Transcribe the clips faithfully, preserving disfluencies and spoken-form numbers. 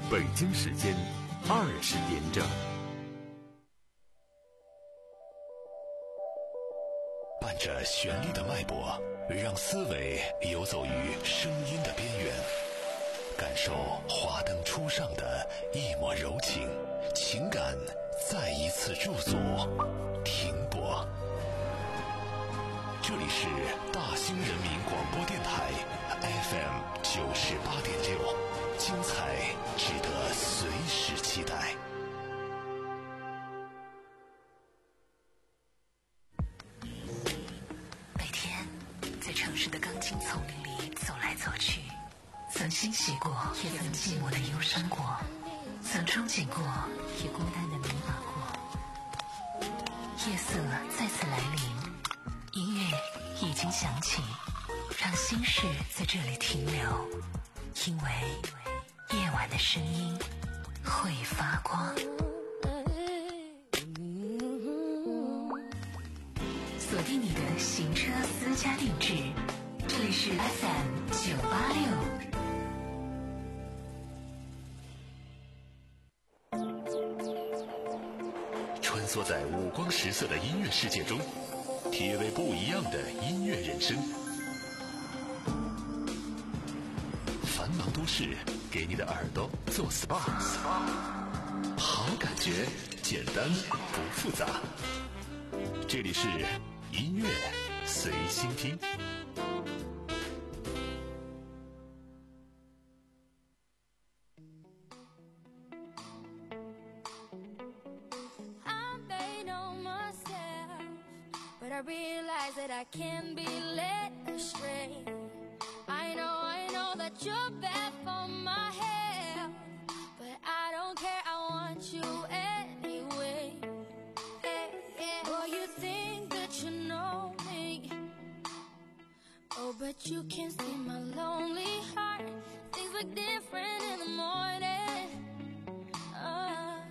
北京时间二十点整。 伴着旋律的脉搏，让思维游走于声音的边缘，感受华灯初上的一抹柔情，情感再一次驻足停泊。这里是大兴人民广播电台 F M 九十八点六，精彩值得随时期待。 每天在城市的钢筋丛林里走来走去，曾欣喜过，也曾寂寞的忧伤过，曾憧憬过，也孤单的迷茫过。夜色再次来临，音乐已经响起，让心事在这里停留，因为夜晚的声音会发光。锁定你的行车私家定制，这里是 F M 九八六。 穿梭在五光十色的音乐世界中，体味不一样的音乐人生。繁忙都市给你的耳朵做 S P A， 好感觉简单不复杂。这里是音乐随心听。 I realize that I can't be led astray. I know, I know that you're bad for my health, but I don't care, I want you anyway. Hey, yeah. Boy, you think that you know me, oh, but you can't see my lonely heart. Things look different in the morning. uh,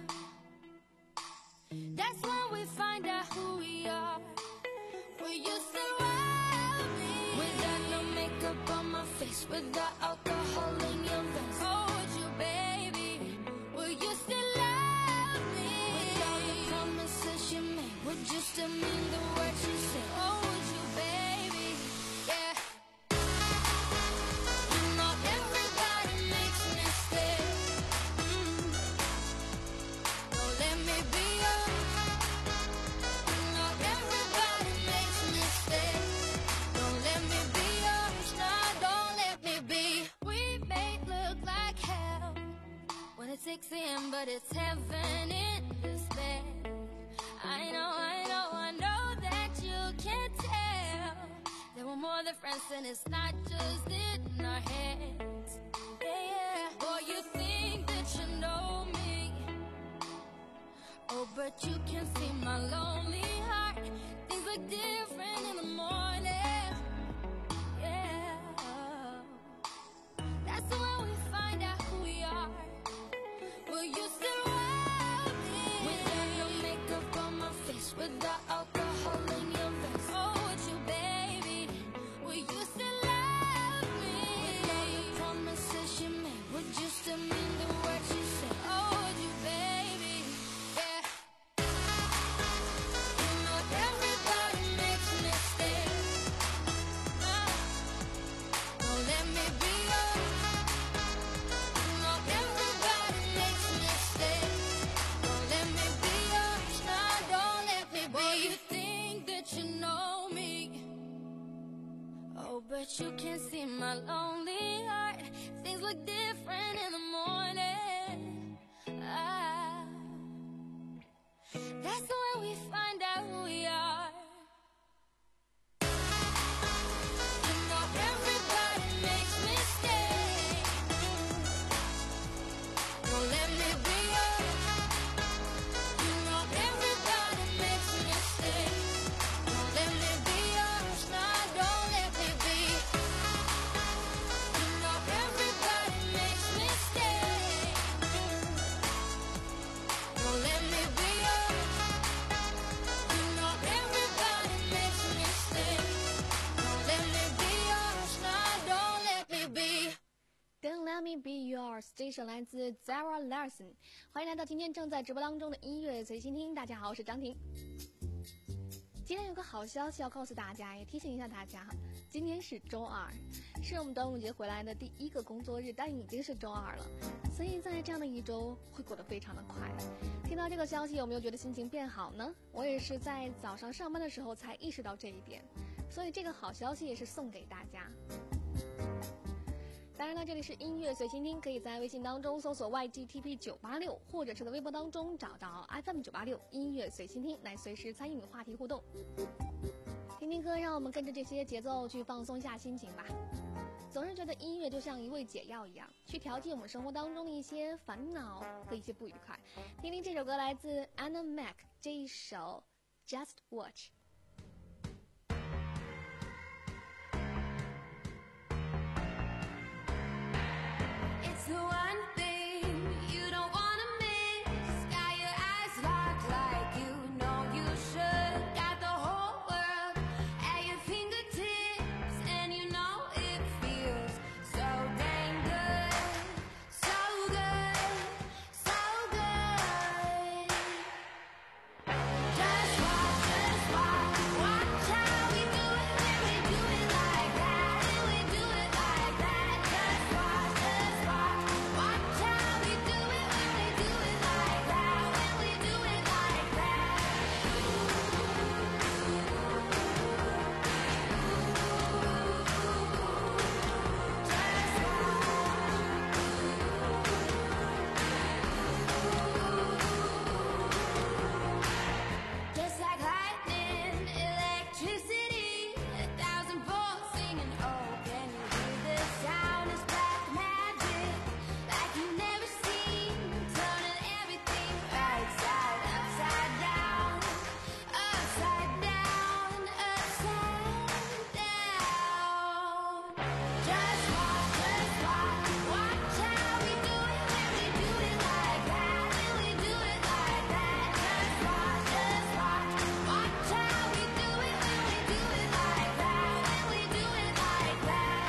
That's when we find out who we are. Will you still love me? Without no makeup on my face, without alcohol in your veins. Oh, would you, baby? Will you still love me? Without the promises you made, would you still mean the words you say? Oh, would you, baby? Yeah. You know everybody makes mistakes. mm. Don't let me be yours. Don't let me be yours, no, don't let me be. We may look like hell when it's six a.m., but it's heaven in this bed. I know, I know, I know that you can't tell that we're more than friends and it's not just in our heads. Yeah, yeah. Boy, you think that you know me, oh, but you can see my lonely heart. Things look different in the morning. Yeah. That's when we find out who we are. Will you still love me? Without no makeup on my face, without alcohol in your veins. Oh, would you, baby? Will you still love me? Without the promises you made, would you still mean the words you say? Oh, would you, baby? Yeah. You know everybody makes mistakes. uh, Don't let me be yours. You know everybody makes mistakes. Don't let me be yours, no, don't let me be. Boy, you think that you know me, oh, but you can't see my lonely heart. Things look different in the morning. ah, That's when we find out who we are. You know everybody makes mistakes. Don't let me be yours. You know everybody makes mistakes. Don't let me be yours, no, don't let me be. You know everybody makes mistakes. Don't let me be yours. Our Station 来自 Zara Larson， 欢迎来到今天正在直播当中的音乐随心听。大家好，我是张婷。今天有个好消息要告诉大家，也提醒一下大家，今天是周二，是我们端午节回来的第一个工作日，但已经是周二了，所以在这样的一周会过得非常的快。听到这个消息，有没有觉得心情变好呢？我也是在早上上班的时候才意识到这一点，所以这个好消息也是送给大家。当然了，这里是音乐随心听，可以在微信当中搜索 Y G T P 九八六， 或者是在微博当中找到 F M 九八六 音乐随心听，来随时参与你的话题互动。听听歌，让我们跟着这些节奏去放松一下心情吧。总是觉得音乐就像一味解药一样，去调剂我们生活当中的一些烦恼和一些不愉快。听听这首歌，来自 Anna Mac 这一首 Just Watch。 The one thing you don't wanna miss, got your eyes locked like you know you should, got the whole world at your fingertips, and you know it feels so dang good, so good, so good. Just watch, just watch, watch how we do it when we do it like that, when we do it like that. Just watch, just watch. Watch how we do it when we do it like that, when we do it like that. Just like lightning, electricity, a thousand volts singing, oh, can you hear the sound? It's black magic, like you've never seen, turning everything right side, upside down, upside down, upside down. Just watch, just watch, watch how we do it when we do it like that, when we do it like that. Just watch, just watch, watch how we do it when we do it like that, when we do it like that.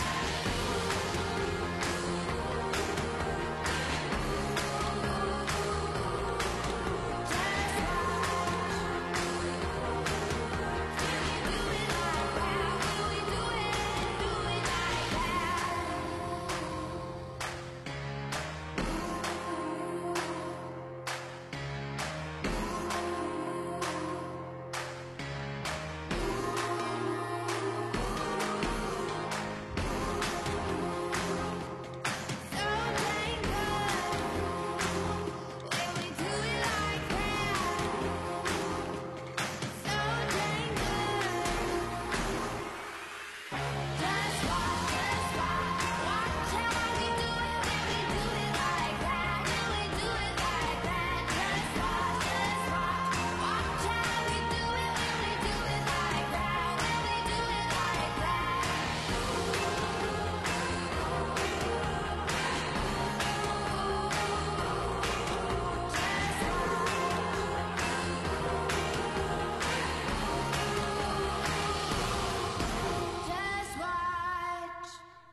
Just watch.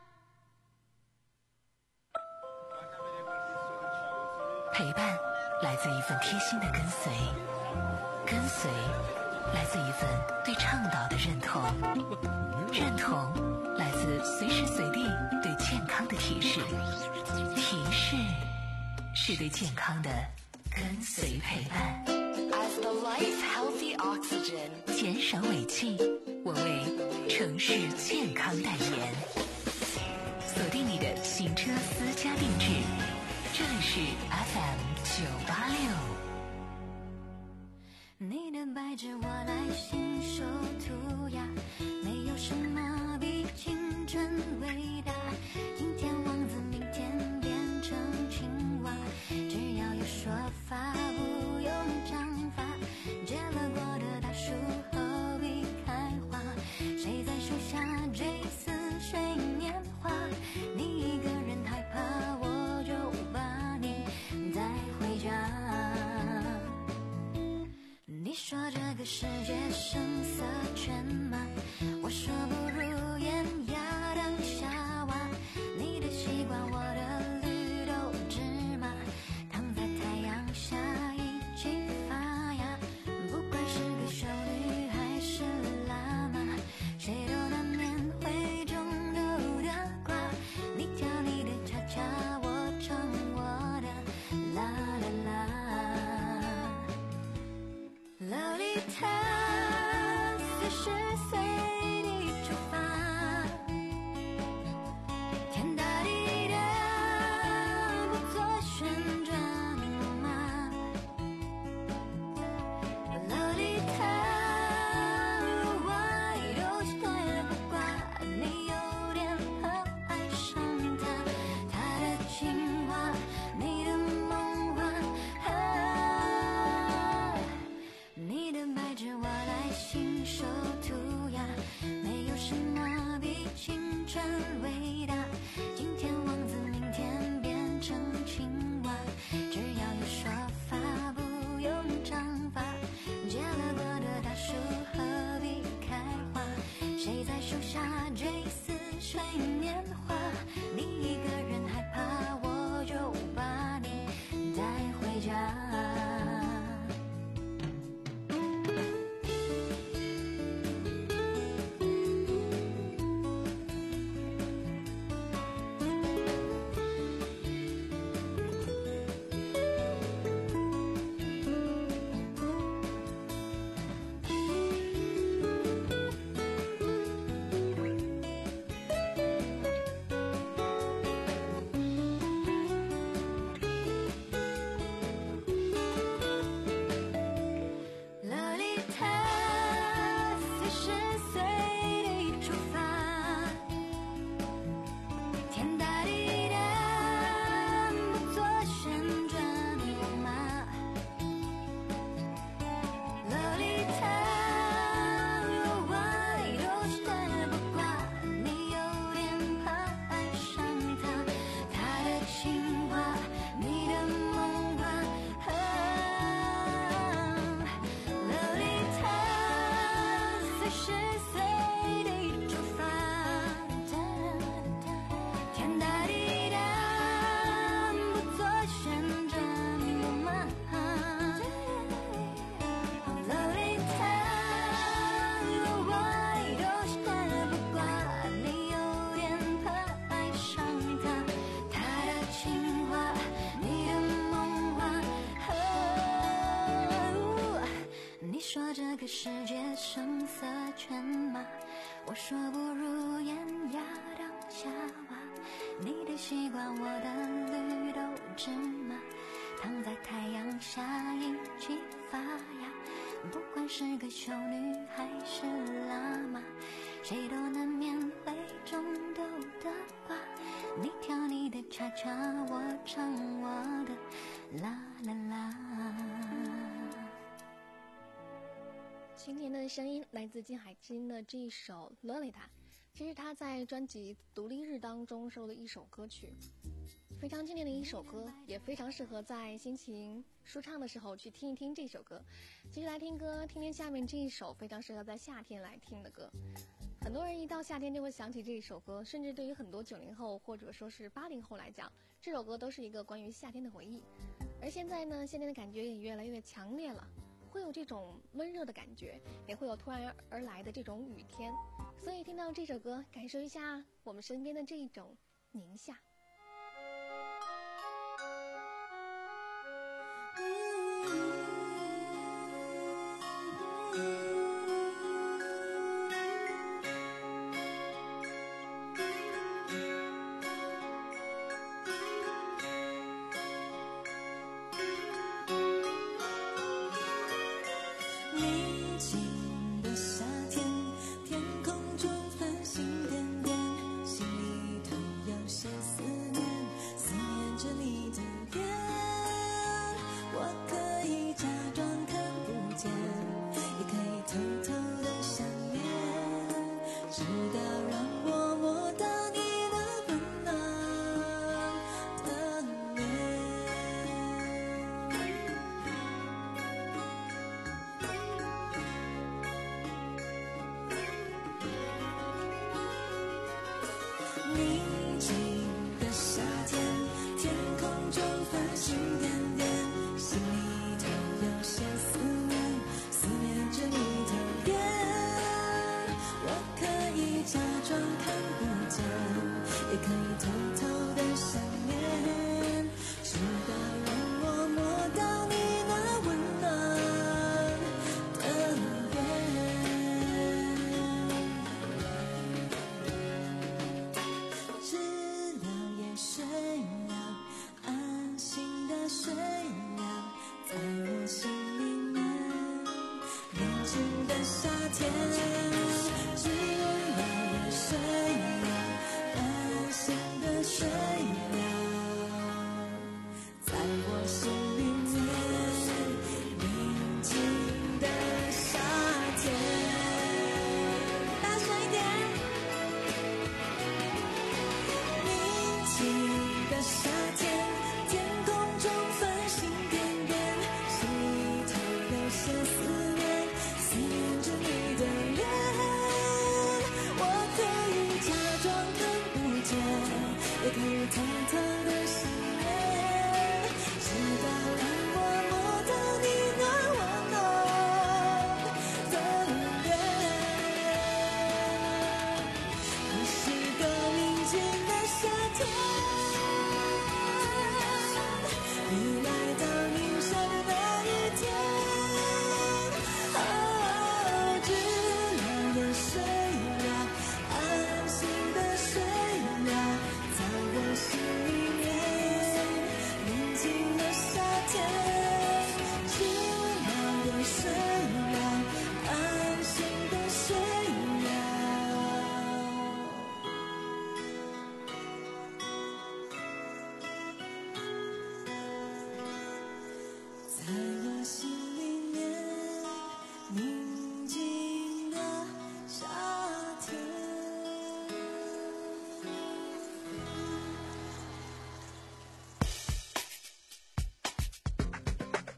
陪伴来自一份贴心的跟随，跟随来自一份对倡导的认同，认同来自随时随地对健康的提示，提示是对健康的跟随陪伴。As the life healthy oxygen， 减少尾气，我为城市健康代言。锁定你的行车私家定制，这里是 F M 九八六。 你的白纸我来信手涂鸦，没有什么比青春伟大。今天王子，明天变成青蛙，只要有说法，不用章法。结了果的大树何必开花？谁在树下追似水年华？你一个人害怕，我就把你带回家。你说这个世界声色犬马，我说不如烟呀当夏娃。你的西瓜，我的绿豆下追似水年华，你一个人害怕，我就把你带回家。世界声色犬马，我说不如艳压当夏娃。你的习惯，我的绿豆芝麻，躺在太阳下一起发芽。不管是个修女还是喇嘛，谁都难免会中毒的瓜。你跳你的恰恰，我唱我的啦啦啦。 今天的声音来自金海心的这一首《洛丽塔》，这是他在专辑《独立日》当中收的一首歌曲，非常经典的一首歌，也非常适合在心情舒畅的时候去听一听这首歌。继续来听歌，听听下面这一首非常适合在夏天来听的歌。很多人一到夏天就会想起这一首歌，甚至对于很多九零后或者说是八零后来讲，这首歌都是一个关于夏天的回忆。而现在呢，夏天的感觉也越来越强烈了，会有这种温热的感觉，也会有突然而来的这种雨天，所以听到这首歌，感受一下我们身边的这一种宁夏。 思念，思念着你的脸。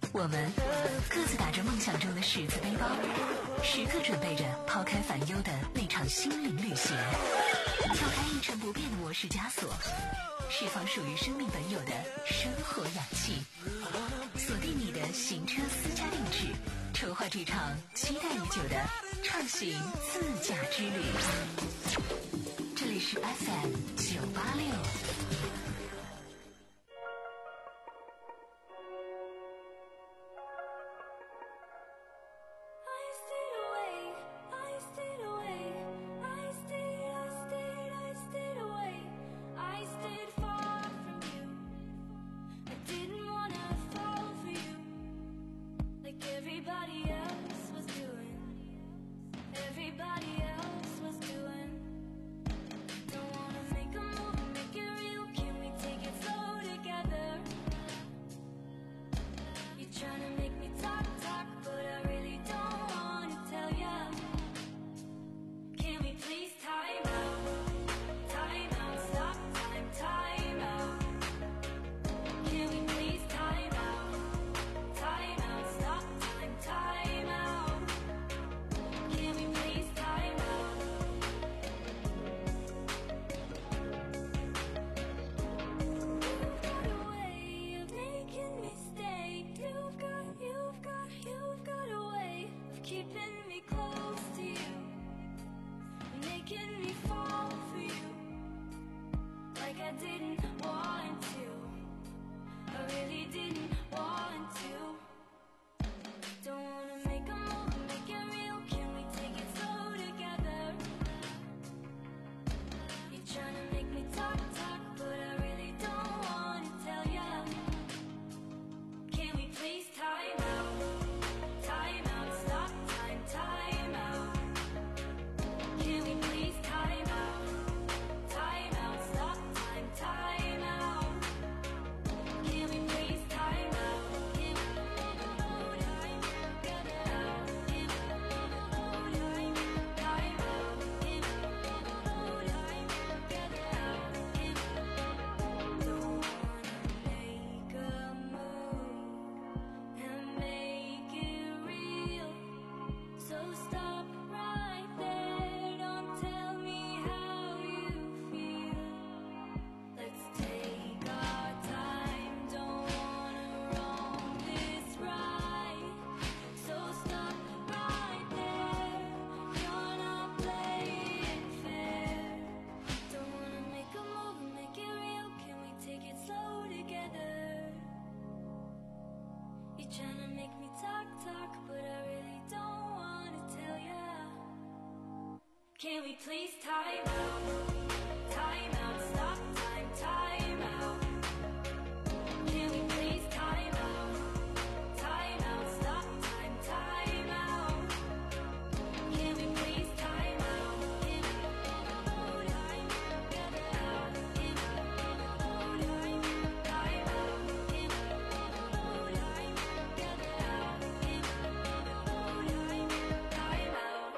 我们各自打着梦想中的十字背包，时刻准备着抛开烦忧的那场心灵旅行，跳开一成不变的模式枷锁，释放属于生命本有的生活氧气，锁定你的行车私家定制，筹划这场期待已久的畅行自驾之旅。这里是 F M 九八六。 Can we please time out? Time out, stop time, time out. Can we please time out? Time out, stop time, time out. Can we please time out? Can we time get out? Can we time time out? Can we time get out? Can we time time out?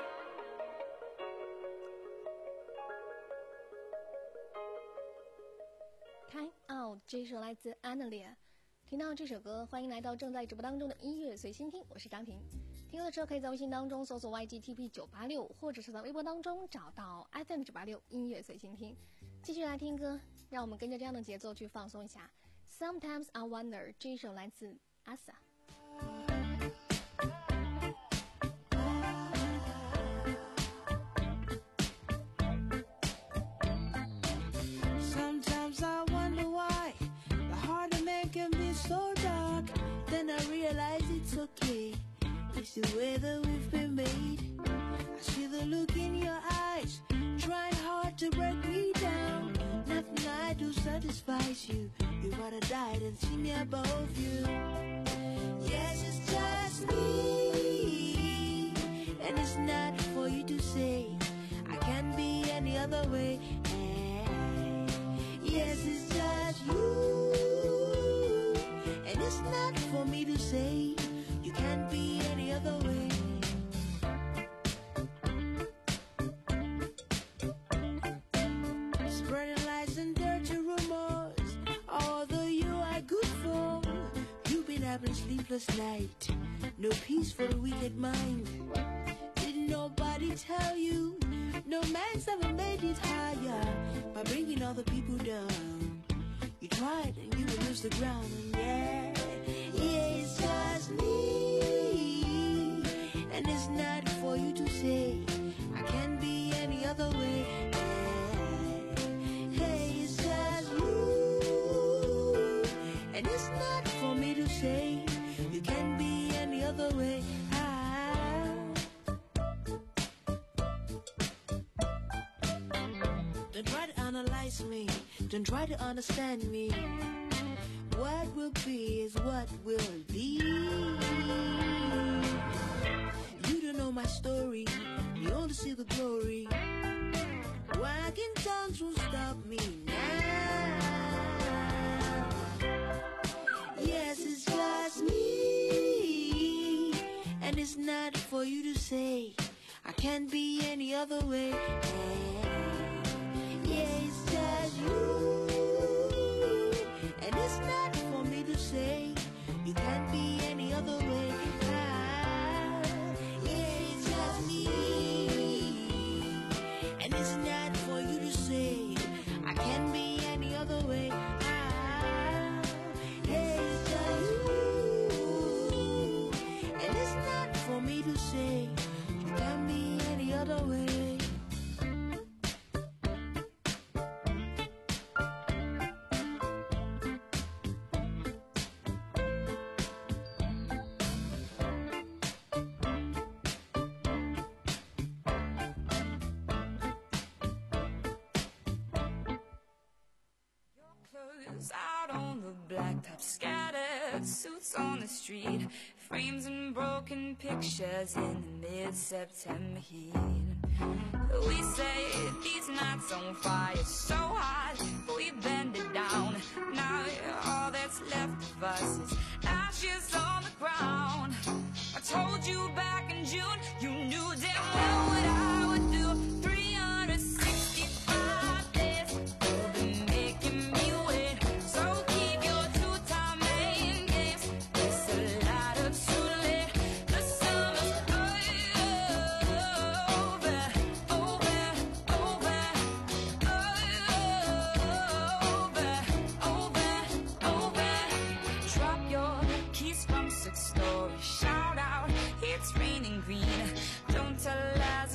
Time Out 这首来自 Annalia。听到这首歌，欢迎来到正在直播当中的音乐随心听，我是张婷。听歌的时候可以在微信当中搜索 Y G T P 九八六，或者是在微博当中找到 F M 九八六音乐随心听。继续来听歌，让我们跟着这样的节奏去放松一下。Sometimes I Wonder 这一首来自 Asa。 Sometimes I wonder why the heart of man can be so dark. Then I realize it's okay. It's the way that we've been made. I see the look in your eyes, trying hard to break me down. Nothing I do satisfies you. You wanna die and see me above you. Yes, it's just me, and it's not for you to say I can't be any other way. Yes, it's just you, and it's not for me to say you can't be any other way. Spreading lies and dirty rumors, although you are good for, you've been having a sleepless night, no peace for the wicked mind. Didn't nobody tell you? No man's ever made it higher by bringing other people down. You tried and you will lose the ground. And yeah, yeah, it's just me. And it's not for you to say I can't be any other way. Hey, it's just you. And it's not for me to say you can't be any other way. Don't try to analyze me, don't try to understand me. What will be is what will be. You don't know my story, you only see the glory. Wagging tongues won't stop me now. Yes, it's just me, and it's not for you to say I can't be any other way. Yeah, it's just you, and it's not for me to say you can't be any other way. Ah, yeah, it's just me, and it's not for you to say I can't be any other way. Ah, yeah, it's just you, and it's not for me to say you can't be any other way. Out on the blacktop, scattered suits on the street, frames and broken pictures in the mid-September heat. We say these nights on fire, so hot, we bend it down. Now all that's left of us is ashes on the ground. I told you back in June, you knew damn well what I would do. three hundred sixty-five days, you'll be making me wait. So keep your two-time main games. It's a lot of too late. The summer's over, over, over, over, over, over. Drop your keys from sixth story. Shout out, it's raining green. Don't tell lies.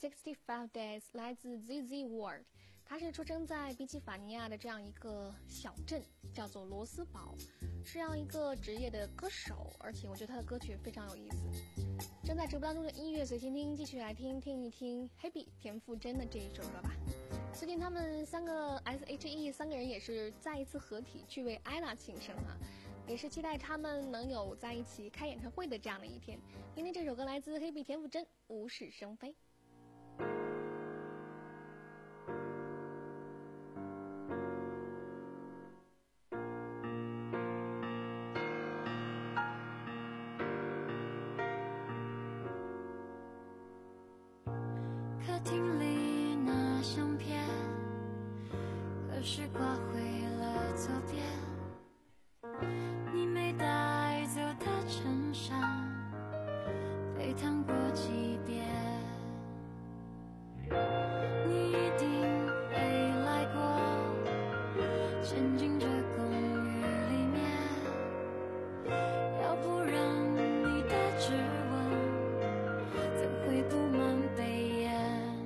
sixty-five days 来自 Z Z Ward， 他是出生在宾夕法尼亚的这样一个小镇，叫做罗斯堡，是这样一个职业的歌手，而且我觉得他的歌曲非常有意思。正在直播当中的音乐随心听，继续来听听一听 Happy 田馥甄的这一首歌吧。最近他们三个 S H E 三个人也是再一次合体去为 ella 庆生啊，也是期待他们能有在一起开演唱会的这样的一天。今天这首歌来自 Happy 田馥甄，无事生非。 客厅里那相片，可是挂回了左边。你没带走的衬衫，被烫过几遍。你一定没来过，沉浸着公寓里面，要不然你的指纹怎会布满背眼？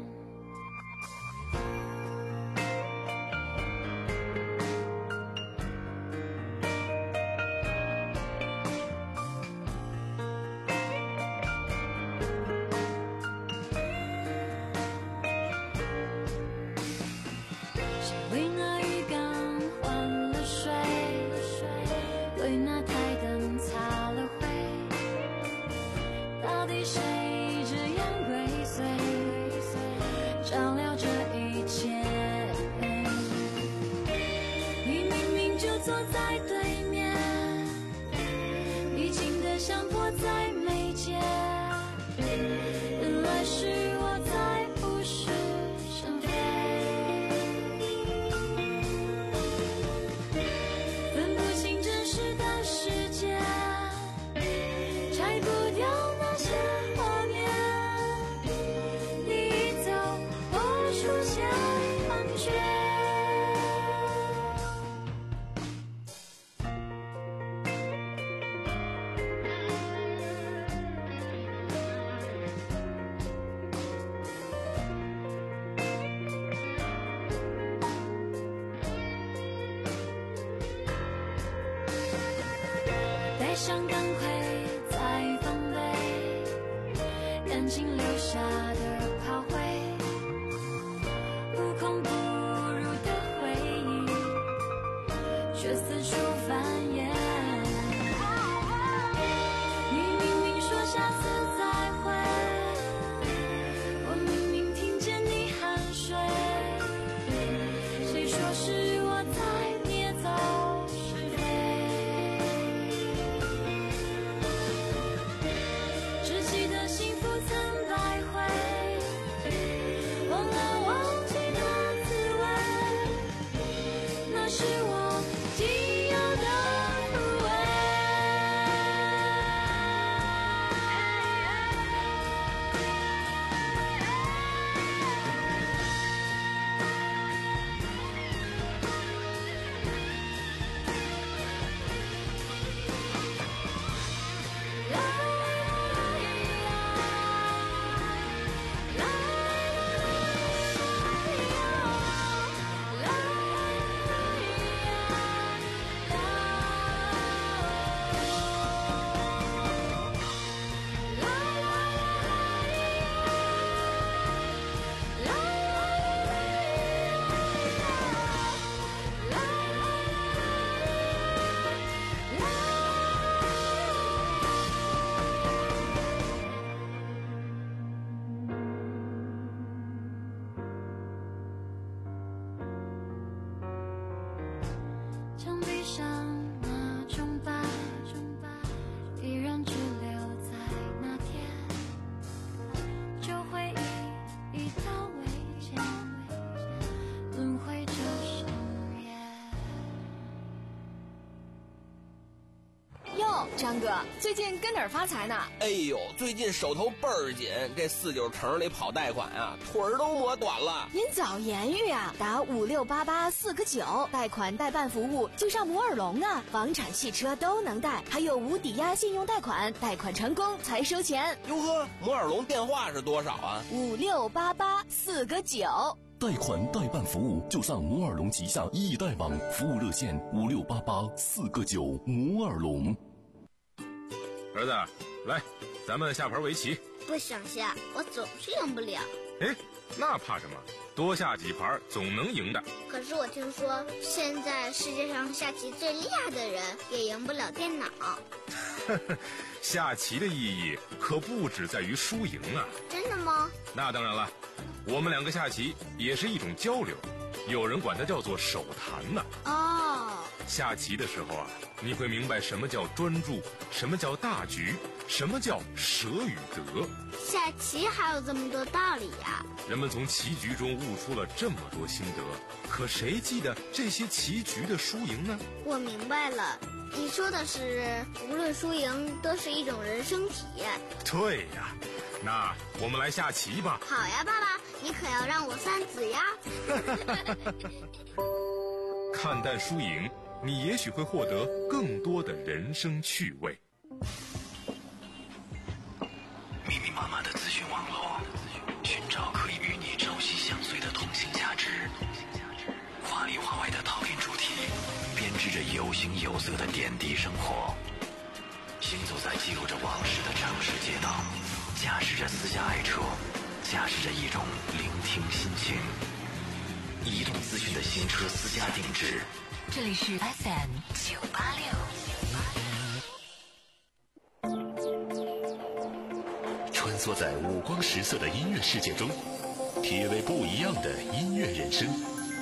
为那浴缸换了水，为那台灯擦了灰，到底谁这样归随，照料这一切？你明明就坐在对面，你近得像迫在眉睫，原来是我在无事生非。分不清真实的世界，拆不掉那些画面，你一走我出现幻觉。带上钢盔再防备，感情留下的炮灰，无孔不入的回忆，却四处繁衍。你明明说下次再会，我明明听见你酣睡，谁说是我在捏造是非？只记得幸福曾徘徊， 哟，张哥，最近跟哪儿发财呢？ 哎呦，最近手头倍儿紧，这四九城里跑贷款啊，腿儿都磨短了。 您早言语啊，打五六八八四个九，贷款代办服务就上摩尔龙啊，房产、汽车都能贷，还有无抵押信用贷款，贷款成功才收钱。 哟呵，摩尔龙电话是多少啊？ 五六八八四个九。 贷款代办服务就上摩尔龙旗下易贷网，服务热线五六八八四个九。摩尔龙。 儿子，来，咱们下盘围棋。 不想下，我总是赢不了。 哎，那怕什么？多下几盘总能赢的。 可是我听说，现在世界上下棋最厉害的人也赢不了电脑。 下棋的意义可不只在于输赢啊！ 真的吗？ 那当然了，我们两个下棋也是一种交流，有人管它叫做手谈呢。 哦， 下棋的时候啊，你会明白什么叫专注，什么叫大局，什么叫舍与得。 下棋还有这么多道理呀！ 人们从棋局中悟出了这么多心得，可谁记得这些棋局的输赢呢？ 我明白了，你说的是无论输赢都是一种人生体验。 对呀，那我们来下棋吧。 好呀，爸爸，你可要让我三子呀。 看淡输赢，你也许会获得更多的人生趣味。 密密麻麻的资讯网络，寻找可以与你朝夕相随的通信价值，话里话外的讨论主题，编织着有形有色的点滴生活。行走在记录着往事的城市街道，驾驶着私家爱车，驾驶着一种聆听心情。移动资讯的新车私家定制， 这里是 F M 九八六。 穿梭在五光十色的音乐世界中，体味不一样的音乐人生。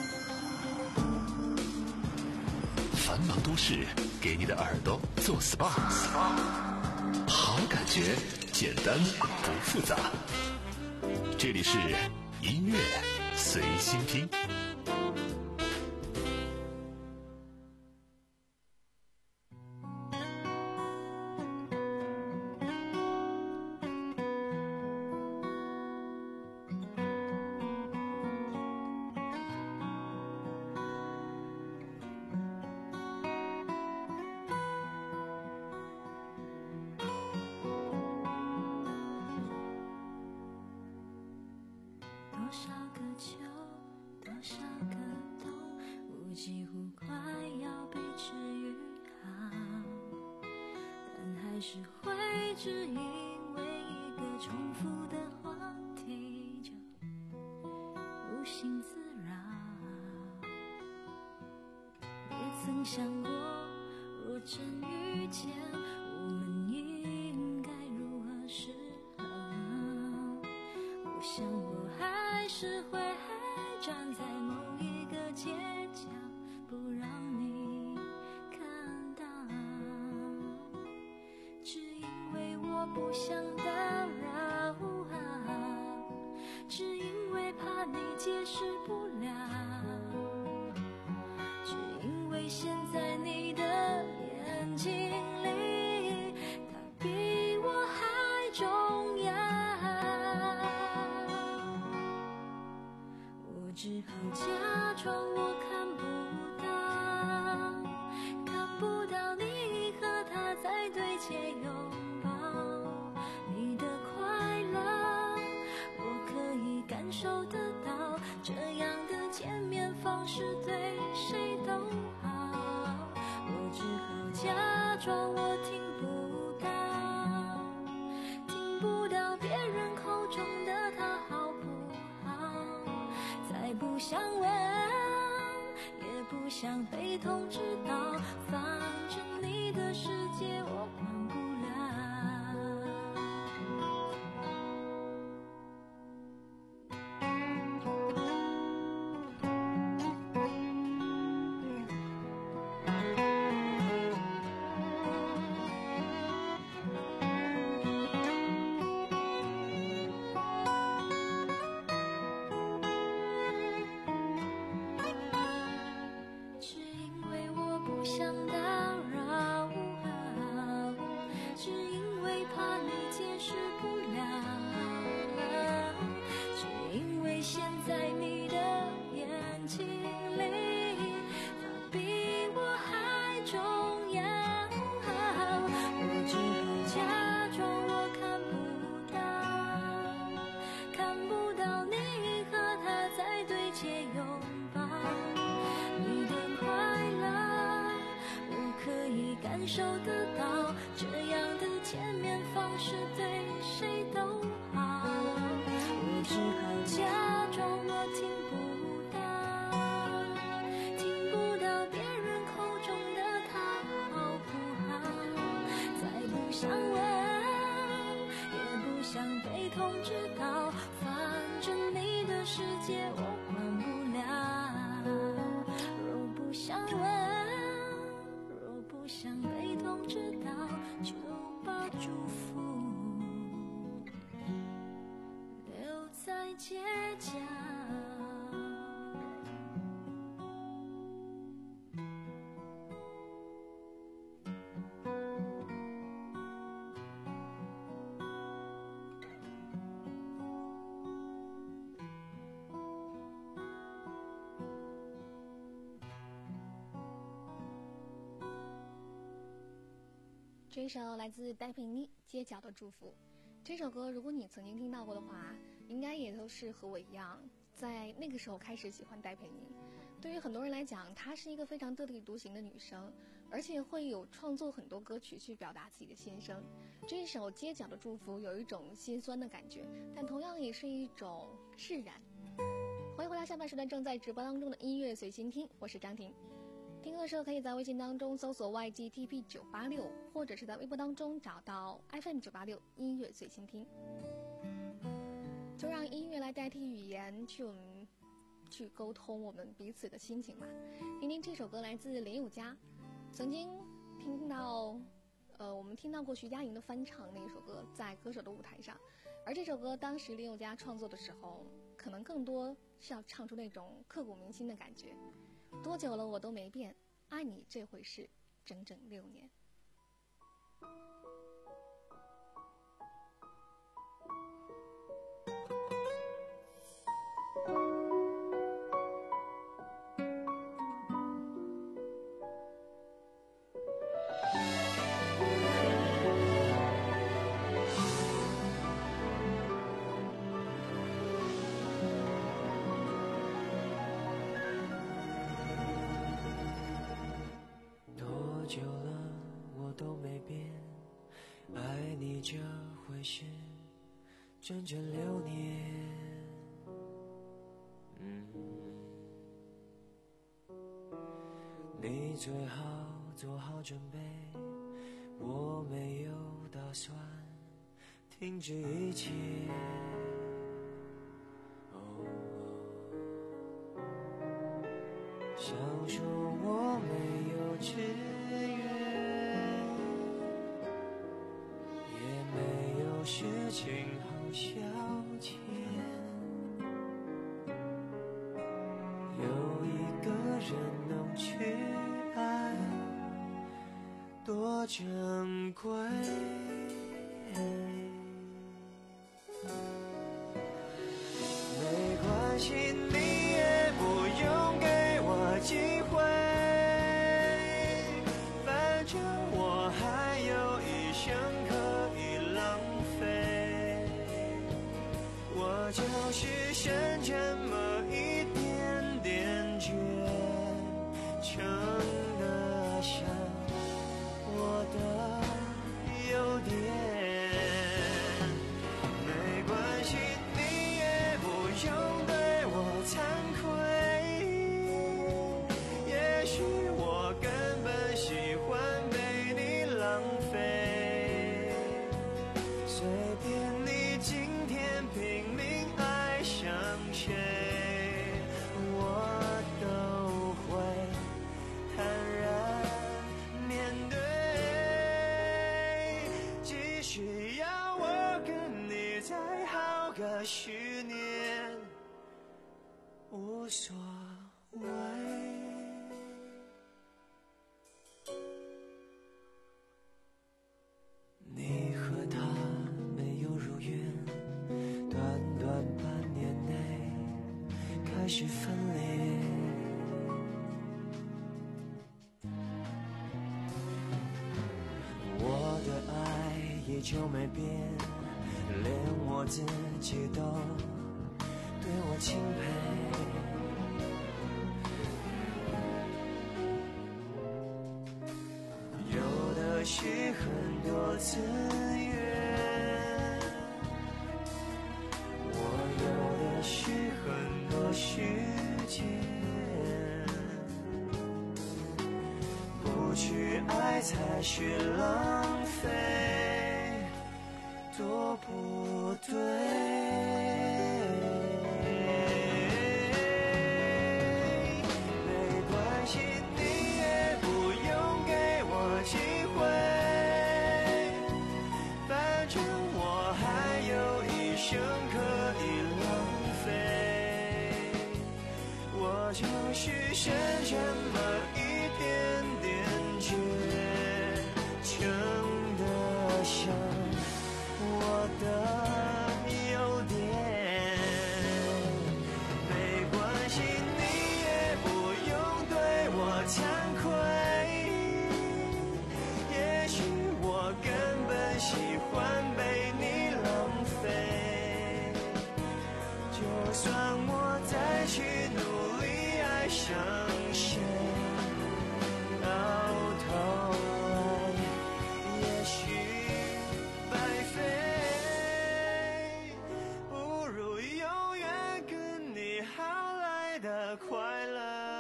繁忙都市给你的耳朵做 S P A， 好感觉简单不复杂。这里是音乐随心听。 多少个秋，多少个冬，我几乎快要被治愈好，但还是会只因为一个重复的话题就无心自扰。也曾想过，若真遇见，我们应该如何是好？我想我还是会站在某一个街角，不让你看到，只因为我不想打扰，只因为怕你解释不了，只因为现在你的眼睛里，他比我还重要。我只好假装我看不到，看不到你和他在对街拥抱，你的快乐我可以感受得到，这样的见面方式对谁都好。我只好假装我听不到，听不到别人口中的他好不好，再不想问，也不想被通知到，反正你的世界我管不只因为我不想打扰， 受得到，这样的见面方式对谁都好。我只好假装我听不到，听不到别人口中的他好不好。再不想问，也不想被通知到，反正你的世界我管不了。若不想问，若不想被通知到，就把祝福留在街角。 这首来自戴佩妮《街角的祝福》。这首歌如果你曾经听到过的话，应该也都是和我一样，在那个时候开始喜欢戴佩妮。对于很多人来讲，她是一个非常特立独行的女生，而且会有创作很多歌曲去表达自己的心声。这一首《街角的祝福》有一种心酸的感觉，但同样也是一种释然。欢迎回到下半时段正在直播当中的音乐随心听，我是张婷。听歌的时候可以在微信当中搜索 Y G T P 九八六，或者是在微博当中找到 F M 九八六音乐随心听。就让音乐来代替语言，去我们去沟通我们彼此的心情吧。听听这首歌来自林宥嘉，曾经听到，呃，我们听到过徐佳莹的翻唱那一首歌，在歌手的舞台上。而这首歌当时林宥嘉创作的时候，可能更多是要唱出那种刻骨铭心的感觉。多久了我都没变，爱你这回事整整六年。 久了我都没变，爱你这回事整整六年。嗯，你最好做好准备，我没有打算停止一切。哦，想说我没有志事情好消遣，有一个人能去爱，多珍贵。没关系，你也不用给我机会，反正我还有一生可以浪费。我就是剩这么一点点倔撑得下我的优点。没关系，你也不用对我惭愧，也许我根本喜欢被你浪费。随便你今天拼命爱上谁，我都会坦然面对。只需要我跟你再好个十年，无所谓。你和他没有如愿，短短半年内开始分裂。我的爱依旧没变，连我自己都对我钦佩。有的自愿。我有的是很多时间，不去爱才是浪费，多不对。就是剩这么一点点倔强的像我的优点，没关系，你也不用对我惭愧，也许我根本喜欢被你浪费，就算我再去努力相信到头来也许白费，不如永远跟你好来的快乐，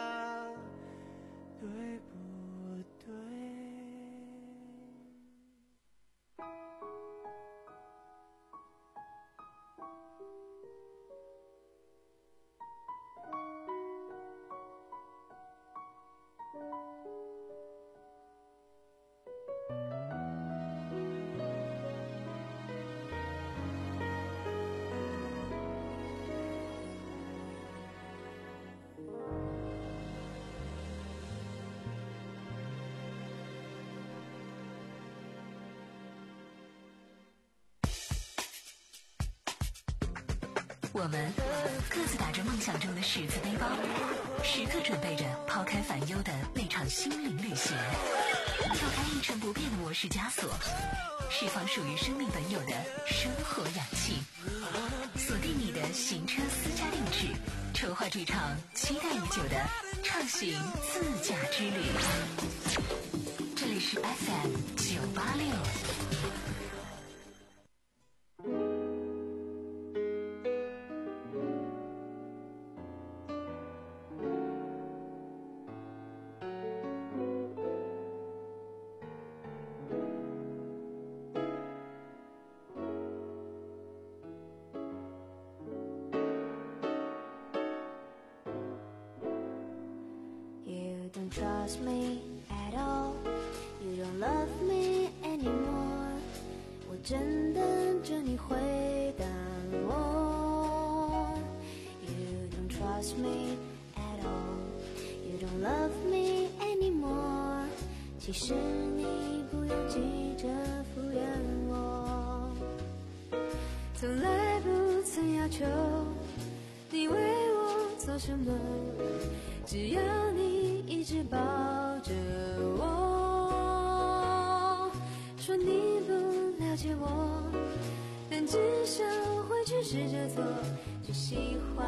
对不对？ 我们各自打着梦想中的十字背包，时刻准备着抛开烦忧的那场心灵旅行，跳开一成不变的模式枷锁，释放属于生命本有的生活氧气，锁定你的行车私家定制，筹划这场期待已久的畅行自驾之旅。这里是 F M 九八六。 You don't trust me at all, you don't love me anymore. 我正等着你回答我。You don't trust me at all, you don't love me anymore. 其实你不用急着敷衍我，从来不曾要求你为我做什么，只要你一直抱着我，说你不了解我，但至少会去试着做，去喜欢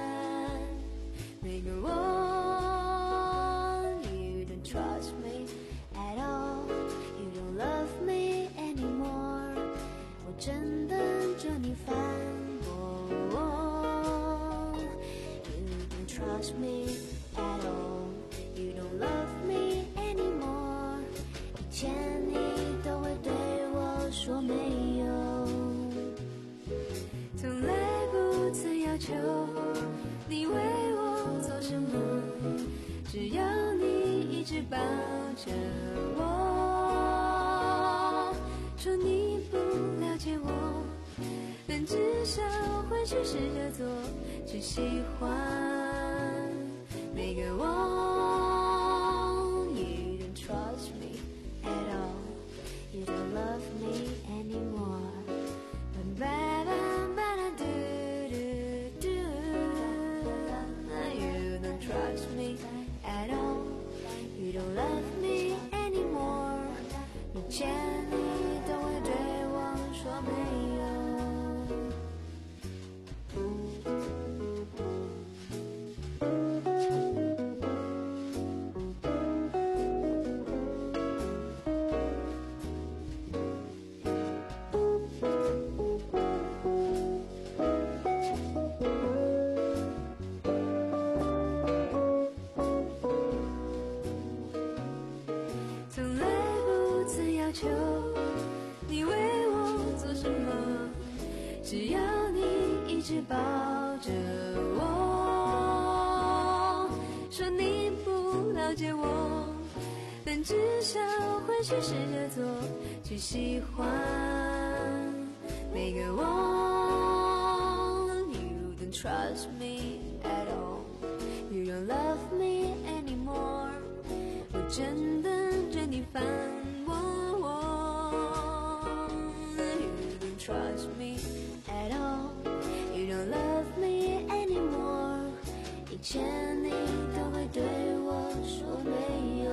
每个我。You don't trust me at all, you don't love me anymore. 我正等着你反驳我。You don't trust me at all, you don't love me anymore. 以前你都会对我说没有，从来不曾要求你为我做什么，只要你一直抱着我，说你不了解我，但至少会去试着做，去喜欢每个我。You don't trust me at all, you don't love me anymore. Ba ba ba da do do do. You don't trust me at all, you don't love me anymore. 以前你都会对我说没有。 你为我做什么？只要你一直抱着我，说你不了解我，但至少会去试着做，去喜欢每个我。You don't trust me at all, you don't love me anymore， 我真的真的烦我。You don't trust me at all, you don't love me anymore， 以前你都会对我说没有。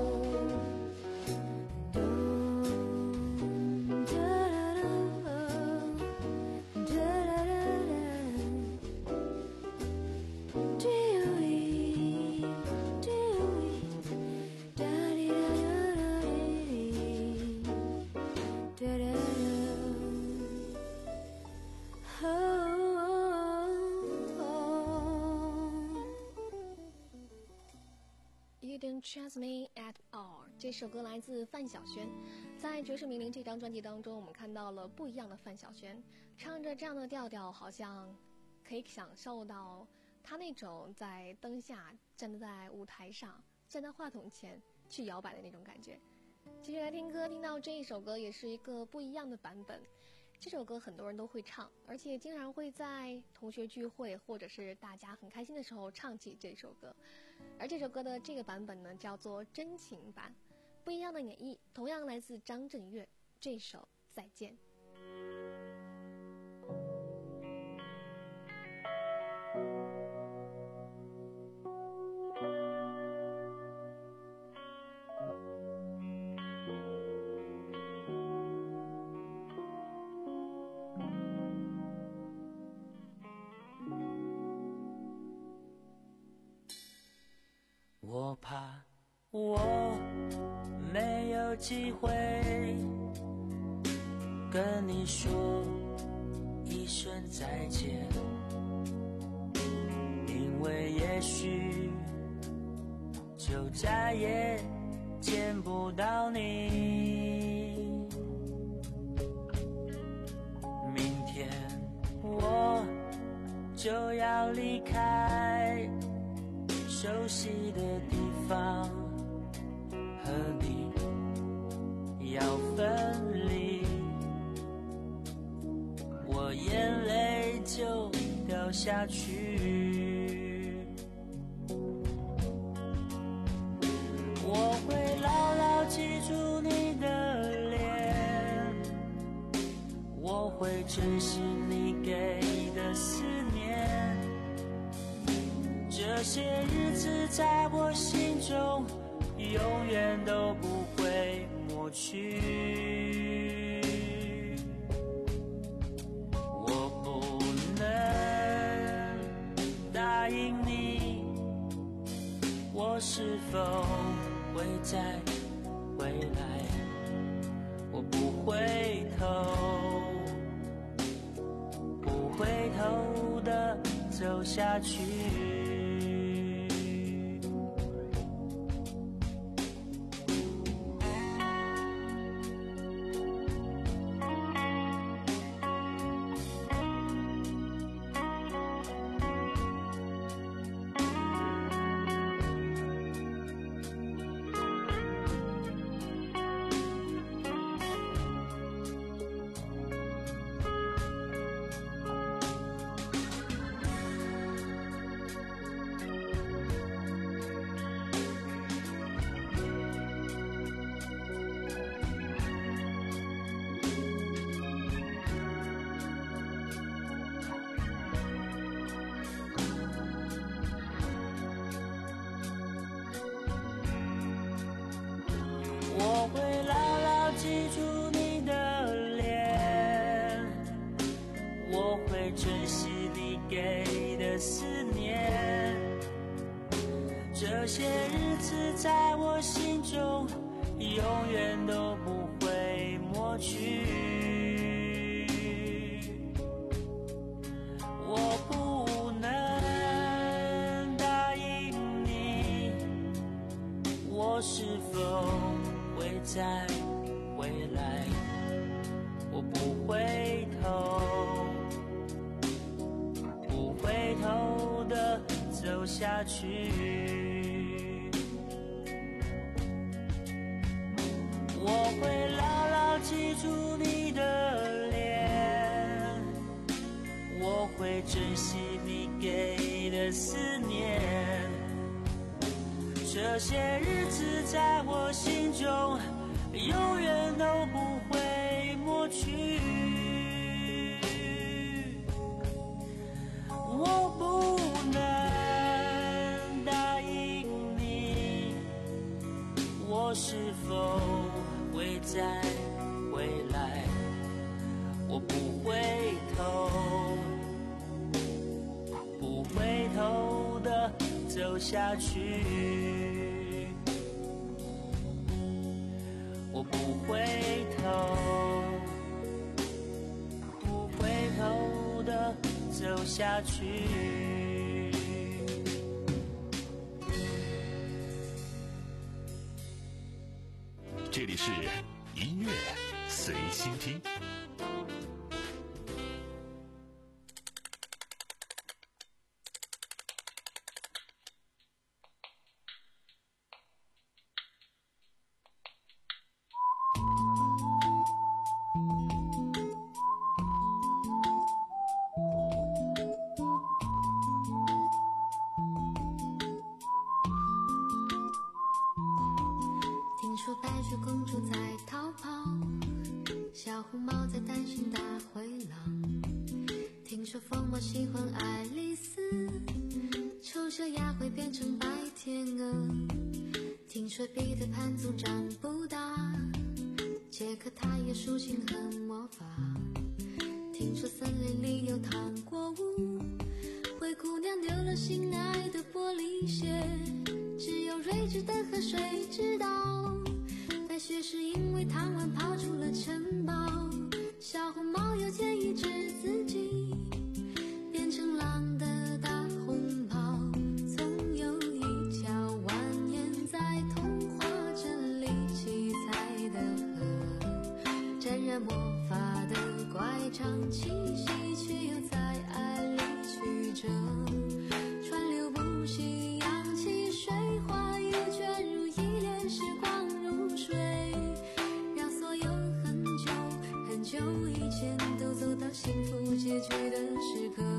Don't trust me at all。 这首歌来自范晓萱，在《爵士名伶》这张专辑当中，我们看到了不一样的范晓萱，唱着这样的调调，好像可以享受到她那种在灯下站在舞台上，站在话筒前去摇摆的那种感觉。继续来听歌，听到这一首歌也是一个不一样的版本。这首歌很多人都会唱，而且经常会在同学聚会或者是大家很开心的时候唱起这首歌。而这首歌的这个版本呢，叫做真情版，不一样的演绎，同样来自张震岳这首《再见》。 我怕我没有机会跟你说一声再见，因为也许就再也见不到你。明天我就要离开熟悉的地方，和你要分离，我眼泪就掉下去。我会牢牢记住你的脸，我会珍惜你给的思念，这些日子在我心中永远都不会抹去。我不能答应你，我是否会再回来，我不回头，不回头的走下去。我会牢牢记住你的脸，我会珍惜你给的思念，这些日子在我心中永远都不会抹去。我不能答应你，我是否会再回来， 下去。我会牢牢记住你的脸，我会珍惜你给的思念，这些日子在我心中永远都不会抹去。我不能答应你，我是否会再回来，我不回头，不回头的走下去，我不回头，不回头的走下去。 这里是音乐随心听。 听说白雪公主在逃跑，小红帽在担心大灰狼。听说疯帽喜欢爱丽丝，丑小鸭会变成白天鹅。听说彼得潘总长不大，杰克他也竖琴和魔法。听说森林里有糖果屋，灰姑娘丢了心爱的玻璃鞋，只有睿智的河水知道，白雪是因为贪玩跑出了城堡。小红帽又建议治自己变成狼的大红袍，总有一条蜿蜒在童话镇里七彩的河，沾染魔法的乖张气息，却又在爱里曲折，川流不息，扬起水花，又卷入一帘时光如水，让所有很久很久以前都走到幸福结局的时刻。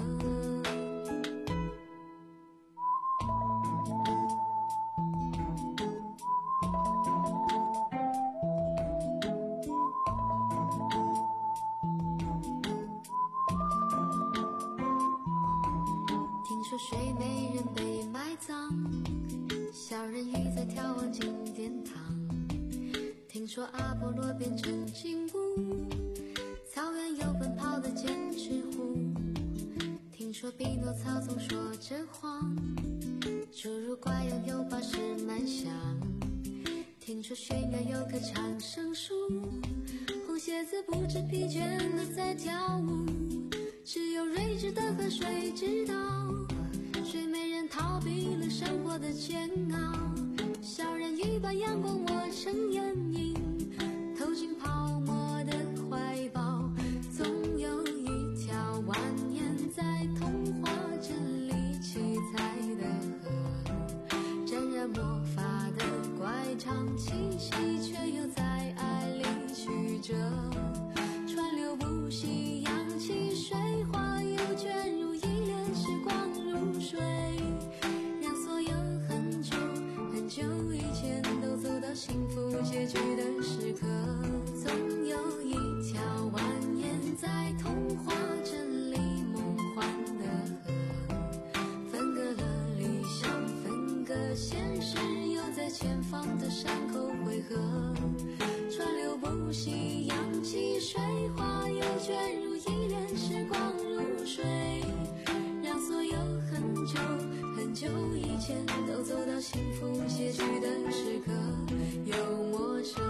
听说睡美人被埋葬，小人鱼在眺望金殿堂。听说阿波罗变成金乌，草原有奔跑的剑齿虎。听说匹诺曹总说着谎，侏儒怪拥有宝石满箱。听说悬崖有棵长生树，红鞋子不知疲倦地在跳舞，只有睿智的河水知道，睡美人逃避了生活的煎熬，小人鱼把阳光磨成眼影，投进泡沫的怀抱，总有一条蜿蜒在童话镇里七彩的河，沾染魔法的乖张气息，却又在爱里曲折，川流不息，扬起水花，又卷入一帘时光如水，让所有很久很久以前都走到幸福结局的时刻。总有一条蜿蜒在童话镇里梦幻的河，分隔了理想，分隔现实，又在前方的山口汇合，川流不息，扬起水花，又卷入一帘时光如水，让所有很久很久以前都走到幸福结局的时刻。幽默着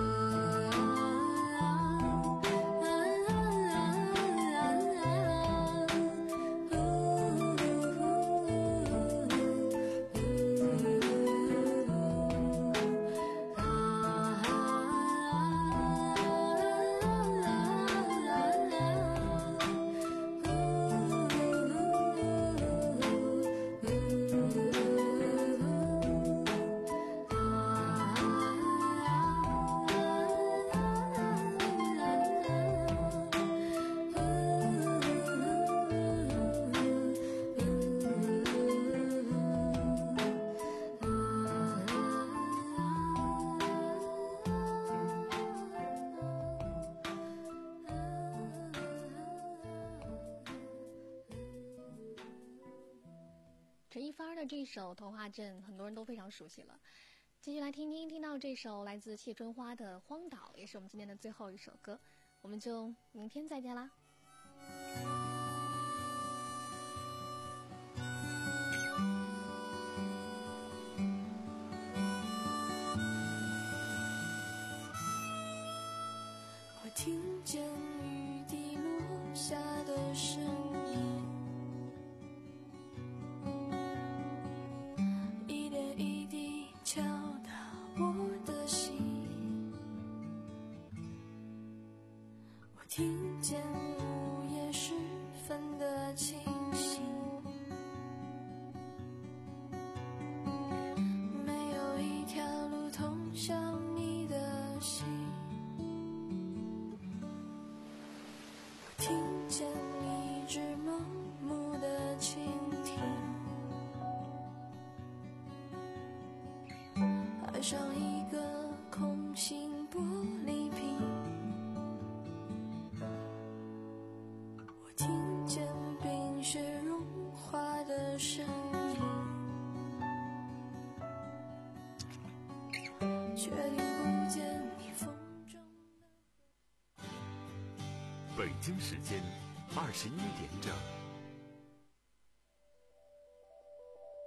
的这首《桃花镇》，很多人都非常熟悉了。继续来听听，听到这首来自谢春花的《荒岛》，也是我们今天的最后一首歌，我们就明天再见啦。 我听见雨滴落下的声音，一点一滴敲打我的心。我听见午夜时分的清醒，没有一条路通向你的心。听见一只盲目的蜻蜓，爱上一个空心玻璃瓶。我听见冰雪融化的声音，确定不见你风中的。 北京时间二十一点整。